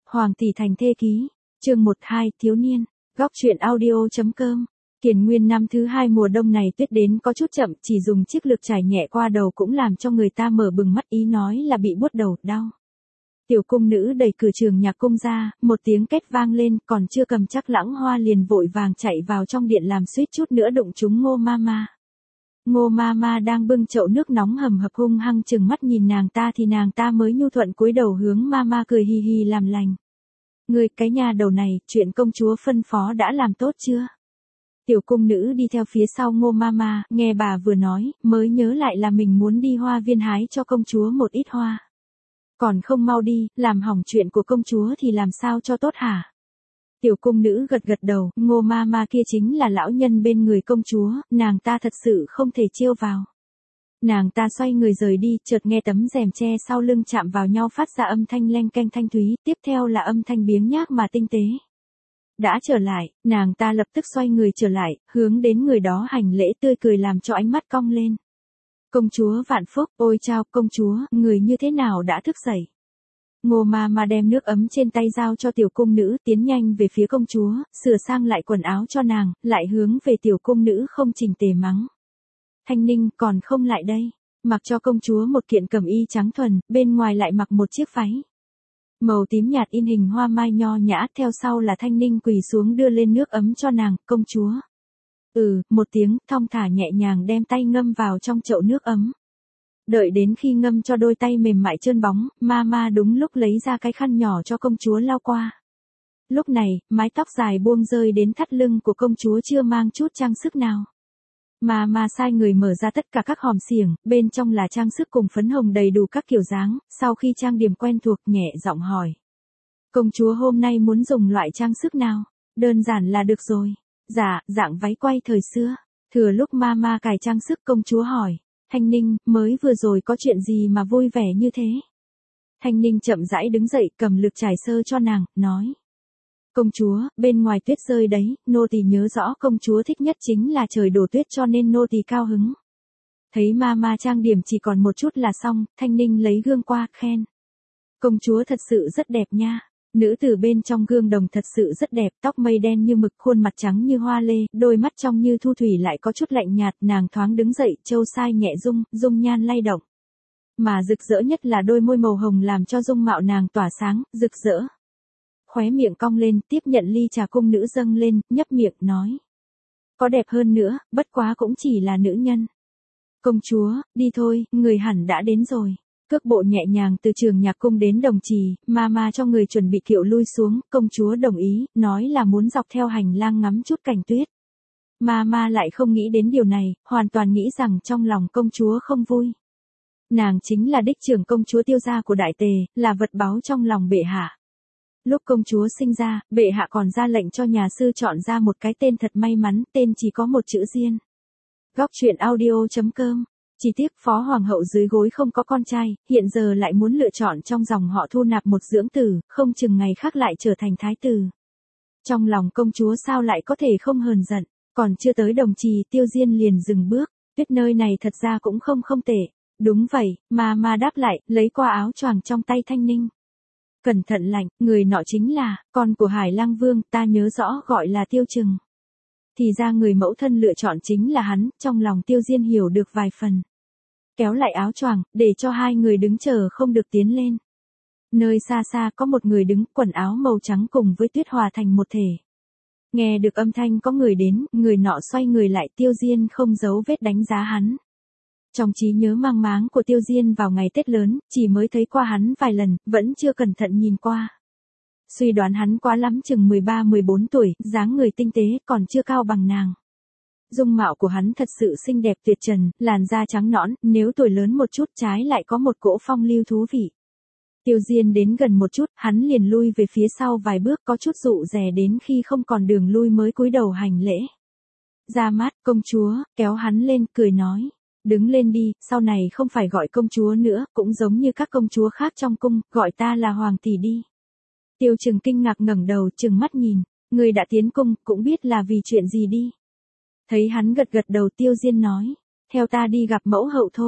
Hoàng tỷ thành thê ký, chương 12, thiếu niên, góc truyện audio.com. Kiền Nguyên năm thứ 2 mùa đông này tuyết đến có chút chậm, chỉ dùng chiếc lược trải nhẹ qua đầu cũng làm cho người ta mở bừng mắt, ý nói là bị buốt đầu, đau. Tiểu cung nữ đẩy cửa trường nhạc cung ra, một tiếng két vang lên, còn chưa cầm chắc Lãng Hoa liền vội vàng chạy vào trong điện làm suýt chút nữa đụng trúng Ngô Mama. Ngô Mama đang bưng chậu nước nóng hầm hập hung hăng chừng mắt nhìn nàng ta thì nàng ta mới nhu thuận cúi đầu hướng Mama cười hì hì làm lành. Ngươi cái nhà đầu này, chuyện công chúa phân phó đã làm tốt chưa? Tiểu cung nữ đi theo phía sau Ngô Mama, nghe bà vừa nói, mới nhớ lại là mình muốn đi hoa viên hái cho công chúa một ít hoa. Còn không mau đi, làm hỏng chuyện của công chúa thì làm sao cho tốt hả? Tiểu cung nữ gật gật đầu, Ngô Mama kia chính là lão nhân bên người công chúa, nàng ta thật sự không thể trêu vào. Nàng ta xoay người rời đi, chợt nghe tấm rèm che sau lưng chạm vào nhau phát ra âm thanh leng keng thanh thúy, tiếp theo là âm thanh biếng nhác mà tinh tế. Đã trở lại, nàng ta lập tức xoay người trở lại, hướng đến người đó hành lễ tươi cười làm cho ánh mắt cong lên. Công chúa vạn phúc, ôi chao, công chúa, người như thế nào đã thức dậy? Ngô Mama đem nước ấm trên tay giao cho tiểu cung nữ, tiến nhanh về phía công chúa, sửa sang lại quần áo cho nàng, lại hướng về tiểu cung nữ không chỉnh tề mắng. Thanh Ninh còn không lại đây, mặc cho công chúa một kiện cẩm y trắng thuần, bên ngoài lại mặc một chiếc váy màu tím nhạt in hình hoa mai nho nhã, theo sau là Thanh Ninh quỳ xuống đưa lên nước ấm cho nàng, công chúa. Một tiếng, thong thả nhẹ nhàng đem tay ngâm vào trong chậu nước ấm. Đợi đến khi ngâm cho đôi tay mềm mại trơn bóng, Mama đúng lúc lấy ra cái khăn nhỏ cho công chúa lau qua. Lúc này, mái tóc dài buông rơi đến thắt lưng của công chúa chưa mang chút trang sức nào. Mama sai người mở ra tất cả các hòm xiềng, bên trong là trang sức cùng phấn hồng đầy đủ các kiểu dáng, sau khi trang điểm quen thuộc nhẹ giọng hỏi. Công chúa hôm nay muốn dùng loại trang sức nào? Đơn giản là được rồi. Dạ, dạng váy quay thời xưa. Thừa lúc Mama cài trang sức công chúa hỏi. Thanh Ninh, mới vừa rồi có chuyện gì mà vui vẻ như thế? Thanh Ninh chậm rãi đứng dậy cầm lược trải sơ cho nàng, nói. Công chúa, bên ngoài tuyết rơi đấy, nô tỳ nhớ rõ công chúa thích nhất chính là trời đổ tuyết cho nên nô tỳ cao hứng. Thấy Mama trang điểm chỉ còn một chút là xong, Thanh Ninh lấy gương qua, khen. Công chúa thật sự rất đẹp nha. Nữ tử bên trong gương đồng thật sự rất đẹp, tóc mây đen như mực, khuôn mặt trắng như hoa lê, đôi mắt trong như thu thủy lại có chút lạnh nhạt, nàng thoáng đứng dậy, châu sai nhẹ dung nhan lay động. Mà rực rỡ nhất là đôi môi màu hồng làm cho dung mạo nàng tỏa sáng, rực rỡ. Khóe miệng cong lên, tiếp nhận ly trà cung nữ dâng lên, nhấp miệng, nói. Có đẹp hơn nữa, bất quá cũng chỉ là nữ nhân. Công chúa, đi thôi, người hẳn đã đến rồi. Cước bộ nhẹ nhàng từ trường nhạc cung đến đồng trì, Mama cho người chuẩn bị kiệu lui xuống, công chúa đồng ý, nói là muốn dọc theo hành lang ngắm chút cảnh tuyết. Mama lại không nghĩ đến điều này, hoàn toàn nghĩ rằng trong lòng công chúa không vui. Nàng chính là đích trưởng công chúa Tiêu gia của Đại Tề, là vật báu trong lòng bệ hạ. Lúc công chúa sinh ra, bệ hạ còn ra lệnh cho nhà sư chọn ra một cái tên thật may mắn, tên chỉ có một chữ Diên. Góc truyện audio.com. Chỉ tiếc phó hoàng hậu dưới gối không có con trai, hiện giờ lại muốn lựa chọn trong dòng họ thu nạp một dưỡng tử, không chừng ngày khác lại trở thành thái tử. Trong lòng công chúa sao lại có thể không hờn giận, còn chưa tới đồng trì Tiêu Diên liền dừng bước, tuyết nơi này thật ra cũng không tệ. Đúng vậy, mà đáp lại, lấy qua áo choàng trong tay Thanh Ninh. Cẩn thận lạnh, người nọ chính là, con của Hải Lang Vương, ta nhớ rõ gọi là Tiêu Trừng. Thì ra người mẫu thân lựa chọn chính là hắn, trong lòng Tiêu Diên hiểu được vài phần. Kéo lại áo choàng, để cho hai người đứng chờ không được tiến lên. Nơi xa xa có một người đứng, quần áo màu trắng cùng với tuyết hòa thành một thể. Nghe được âm thanh có người đến, người nọ xoay người lại, Tiêu Diên không giấu vết đánh giá hắn. Trong trí nhớ mang máng của Tiêu Diên vào ngày Tết lớn, chỉ mới thấy qua hắn vài lần, vẫn chưa cẩn thận nhìn qua. Suy đoán hắn quá lắm chừng 13-14 tuổi, dáng người tinh tế, còn chưa cao bằng nàng. Dung mạo của hắn thật sự xinh đẹp tuyệt trần, làn da trắng nõn, nếu tuổi lớn một chút trái lại có một cỗ phong lưu thú vị. Tiêu Diên đến gần một chút, hắn liền lui về phía sau vài bước, có chút dụ dè đến khi không còn đường lui mới cúi đầu hành lễ. Ra mắt, công chúa, kéo hắn lên, cười nói. Đứng lên đi, sau này không phải gọi công chúa nữa, cũng giống như các công chúa khác trong cung, gọi ta là hoàng tỷ đi. Tiêu Trừng kinh ngạc ngẩng đầu trừng mắt nhìn, người đã tiến cung, cũng biết là vì chuyện gì đi. Thấy hắn gật gật đầu Tiêu Diên nói, theo ta đi gặp mẫu hậu thôi.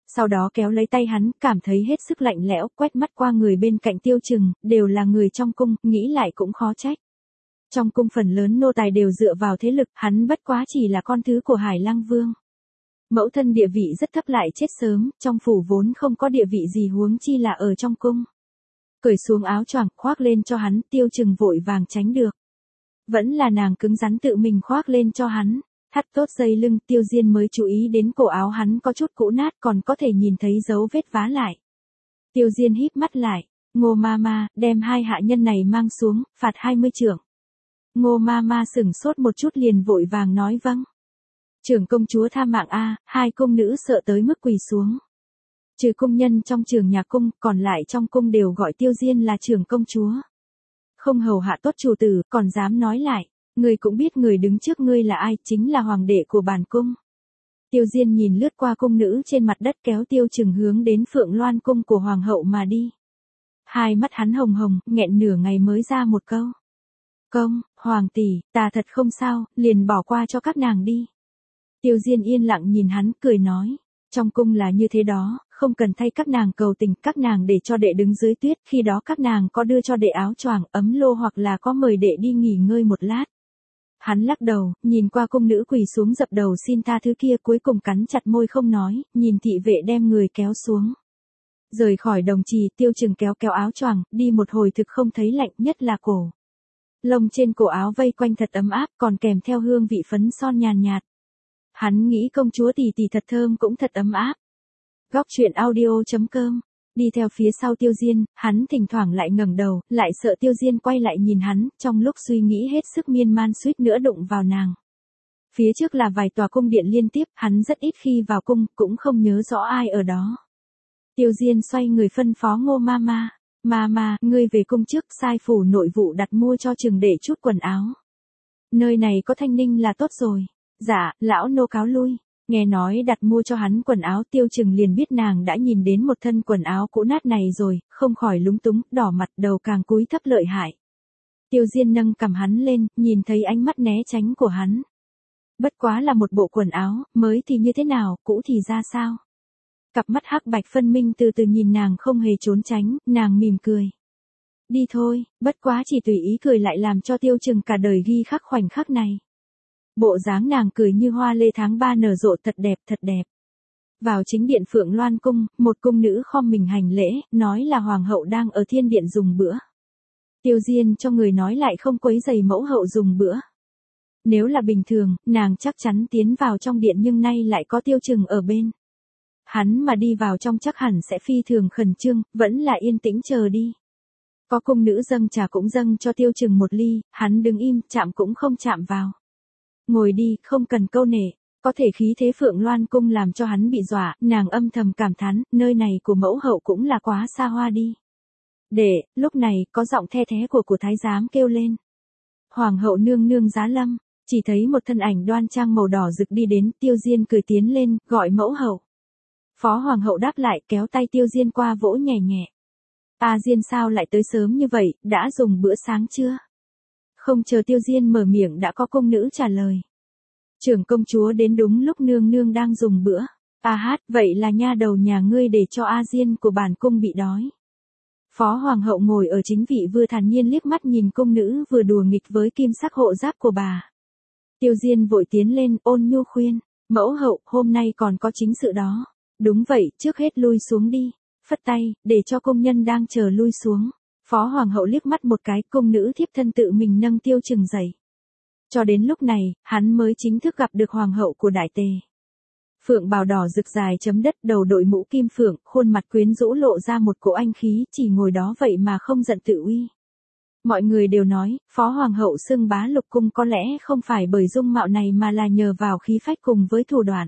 Sau đó kéo lấy tay hắn, cảm thấy hết sức lạnh lẽo, quét mắt qua người bên cạnh Tiêu Trừng, đều là người trong cung, nghĩ lại cũng khó trách. Trong cung phần lớn nô tài đều dựa vào thế lực, hắn bất quá chỉ là con thứ của Hải Lăng Vương. Mẫu thân địa vị rất thấp lại chết sớm, trong phủ vốn không có địa vị gì huống chi là ở trong cung. Cởi xuống áo choàng, khoác lên cho hắn, Tiêu Trừng vội vàng tránh được. Vẫn là nàng cứng rắn tự mình khoác lên cho hắn. Thắt tốt dây lưng, Tiêu Diên mới chú ý đến cổ áo hắn có chút cũ nát, còn có thể nhìn thấy dấu vết vá lại. Tiêu Diên híp mắt lại, Ngô Mama, đem hai hạ nhân này mang xuống, phạt 20 trượng. Ngô Mama sửng sốt một chút liền vội vàng nói vâng. Trưởng công chúa tha mạng a, hai cung nữ sợ tới mức quỳ xuống. Trừ cung nhân trong trường nhà cung, còn lại trong cung đều gọi Tiêu Diên là trưởng công chúa. Không hầu hạ tốt chủ tử, còn dám nói lại. Ngươi cũng biết người đứng trước ngươi là ai, chính là hoàng đệ của bản cung. Tiêu Diên nhìn lướt qua cung nữ trên mặt đất kéo Tiêu Trừng hướng đến Phượng Loan cung của hoàng hậu mà đi. Hai mắt hắn hồng hồng, nghẹn nửa ngày mới ra một câu. Công, hoàng tỷ, ta thật không sao, liền bỏ qua cho các nàng đi. Tiêu Diên yên lặng nhìn hắn, cười nói. Trong cung là như thế đó, không cần thay các nàng cầu tình, các nàng để cho đệ đứng dưới tuyết, khi đó các nàng có đưa cho đệ áo choàng, ấm lô hoặc là có mời đệ đi nghỉ ngơi một lát. Hắn lắc đầu, nhìn qua cung nữ quỳ xuống dập đầu xin tha thứ kia, cuối cùng cắn chặt môi không nói, nhìn thị vệ đem người kéo xuống. Rời khỏi đồng trì, Tiêu Trừng kéo kéo áo choàng, đi một hồi thực không thấy lạnh, nhất là cổ. Lông trên cổ áo vây quanh thật ấm áp, còn kèm theo hương vị phấn son nhàn nhạt. Hắn nghĩ công chúa tỷ tỷ thật thơm cũng thật ấm áp. Góc truyện audio.com. Đi theo phía sau Tiêu Diên, hắn thỉnh thoảng lại ngẩng đầu, lại sợ Tiêu Diên quay lại nhìn hắn, trong lúc suy nghĩ hết sức miên man suýt nữa đụng vào nàng. Phía trước là vài tòa cung điện liên tiếp, hắn rất ít khi vào cung, cũng không nhớ rõ ai ở đó. Tiêu Diên xoay người phân phó Ngô Mama. Mama, ngươi về cung trước, sai phủ nội vụ đặt mua cho Trừng để chút quần áo. Nơi này có thanh ninh là tốt rồi. Dạ, lão nô cáo lui. Nghe nói đặt mua cho hắn quần áo, Tiêu Trừng liền biết nàng đã nhìn đến một thân quần áo cũ nát này rồi, không khỏi lúng túng, đỏ mặt, đầu càng cúi thấp lợi hại. Tiêu Diên nâng cầm hắn lên, nhìn thấy ánh mắt né tránh của hắn. Bất quá là một bộ quần áo, mới thì như thế nào, cũ thì ra sao? Cặp mắt hắc bạch phân minh từ từ nhìn nàng không hề trốn tránh, nàng mỉm cười. Đi thôi, bất quá chỉ tùy ý cười lại làm cho Tiêu Trừng cả đời ghi khắc khoảnh khắc này. Bộ dáng nàng cười như hoa lê tháng 3 nở rộ thật đẹp thật đẹp. Vào chính điện Phượng Loan cung, một cung nữ khom mình hành lễ, nói là hoàng hậu đang ở thiên điện dùng bữa. Tiêu Diên cho người nói lại không quấy rầy mẫu hậu dùng bữa. Nếu là bình thường, nàng chắc chắn tiến vào trong điện nhưng nay lại có Tiêu Trừng ở bên. Hắn mà đi vào trong chắc hẳn sẽ phi thường khẩn trương, vẫn là yên tĩnh chờ đi. Có cung nữ dâng trà cũng dâng cho Tiêu Trừng một ly, hắn đứng im, chạm cũng không chạm vào. Ngồi đi, không cần câu nể. Có thể khí thế Phượng Loan cung làm cho hắn bị dọa, nàng âm thầm cảm thán, nơi này của mẫu hậu cũng là quá xa hoa đi. Để, lúc này, có giọng the thé của thái giám kêu lên. Hoàng hậu nương nương giá lâm, chỉ thấy một thân ảnh đoan trang màu đỏ rực đi đến, Tiêu Diên cười tiến lên, gọi mẫu hậu. Phó hoàng hậu đáp lại, kéo tay Tiêu Diên qua vỗ nhẹ nhẹ. Diên sao lại tới sớm như vậy, đã dùng bữa sáng chưa? Không chờ Tiêu Diên mở miệng đã có cung nữ trả lời. Trưởng công chúa đến đúng lúc nương nương đang dùng bữa. Vậy là nha đầu nhà ngươi để cho Diên của bản cung bị đói. Phó hoàng hậu ngồi ở chính vị vừa thản nhiên liếc mắt nhìn cung nữ vừa đùa nghịch với kim sắc hộ giáp của bà. Tiêu Diên vội tiến lên, ôn nhu khuyên, mẫu hậu, hôm nay còn có chính sự đó. Đúng vậy, trước hết lui xuống đi. Phất tay, để cho công nhân đang chờ lui xuống. Phó hoàng hậu liếc mắt một cái, cung nữ thiếp thân tự mình nâng Tiêu Trừng dậy. Cho đến lúc này, hắn mới chính thức gặp được hoàng hậu của Đại Tề. Phượng bào đỏ rực dài chấm đất, đầu đội mũ kim phượng, khuôn mặt quyến rũ lộ ra một cỗ anh khí, chỉ ngồi đó vậy mà không giận tự uy. Mọi người đều nói, phó hoàng hậu xưng bá lục cung có lẽ không phải bởi dung mạo này mà là nhờ vào khí phách cùng với thủ đoạn.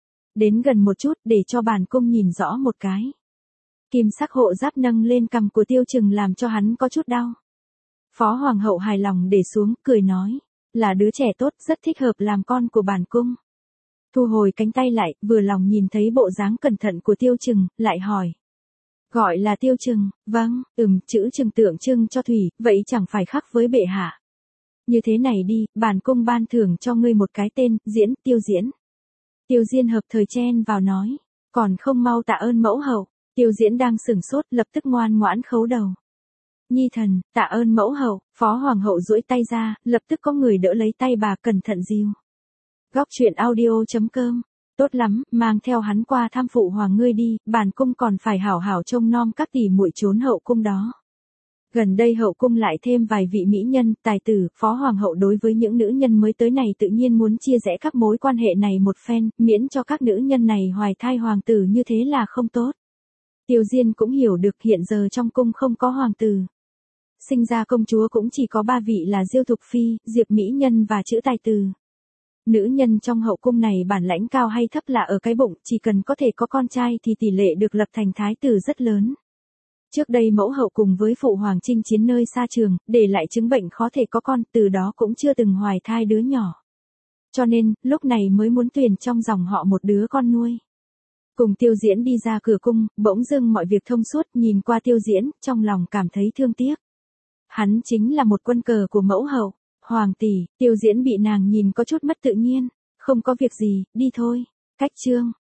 Đến gần một chút để cho bản cung nhìn rõ một cái. Kim sắc hộ giáp nâng lên cằm của Tiêu Trừng làm cho hắn có chút đau. Phó hoàng hậu hài lòng để xuống, cười nói, là đứa trẻ tốt, rất thích hợp làm con của bản cung. Thu hồi cánh tay lại, vừa lòng nhìn thấy bộ dáng cẩn thận của Tiêu Trừng, lại hỏi. Gọi là Tiêu Trừng, vâng, chữ Trừng tượng trưng cho thủy, vậy chẳng phải khác với bệ hạ. Như thế này đi, bản cung ban thưởng cho ngươi một cái tên, Tiêu Diễn. Tiêu Diên hợp thời chen vào nói. Còn không mau tạ ơn mẫu hậu. Tiêu Diễn đang sửng sốt lập tức ngoan ngoãn khấu đầu. Nhi thần, tạ ơn mẫu hậu. Phó hoàng hậu duỗi tay ra, lập tức có người đỡ lấy tay bà cẩn thận dìu. Góc truyện audio.com. Tốt lắm, mang theo hắn qua thăm phụ hoàng ngươi đi, bản cung còn phải hảo hảo trông nom các tỷ muội trốn hậu cung đó. Gần đây hậu cung lại thêm vài vị mỹ nhân, tài tử, phó hoàng hậu đối với những nữ nhân mới tới này tự nhiên muốn chia rẽ các mối quan hệ này một phen, miễn cho các nữ nhân này hoài thai hoàng tử như thế là không tốt. Tiêu Diên cũng hiểu được hiện giờ trong cung không có hoàng tử. Sinh ra công chúa cũng chỉ có 3 vị là Diêu Thục Phi, Diệp Mỹ Nhân và Chữ Tài Tử. Nữ nhân trong hậu cung này bản lãnh cao hay thấp là ở cái bụng, chỉ cần có thể có con trai thì tỷ lệ được lập thành thái tử rất lớn. Trước đây mẫu hậu cùng với phụ hoàng chinh chiến nơi xa trường, để lại chứng bệnh khó thể có con, từ đó cũng chưa từng hoài thai đứa nhỏ. Cho nên, lúc này mới muốn tuyển trong dòng họ một đứa con nuôi. Cùng Tiêu Diễn đi ra cửa cung, bỗng dưng mọi việc thông suốt, nhìn qua Tiêu Diễn, trong lòng cảm thấy thương tiếc. Hắn chính là một quân cờ của mẫu hậu. Hoàng tỷ, Tiêu Diễn bị nàng nhìn có chút mất tự nhiên. Không có việc gì, đi thôi. Cách chương.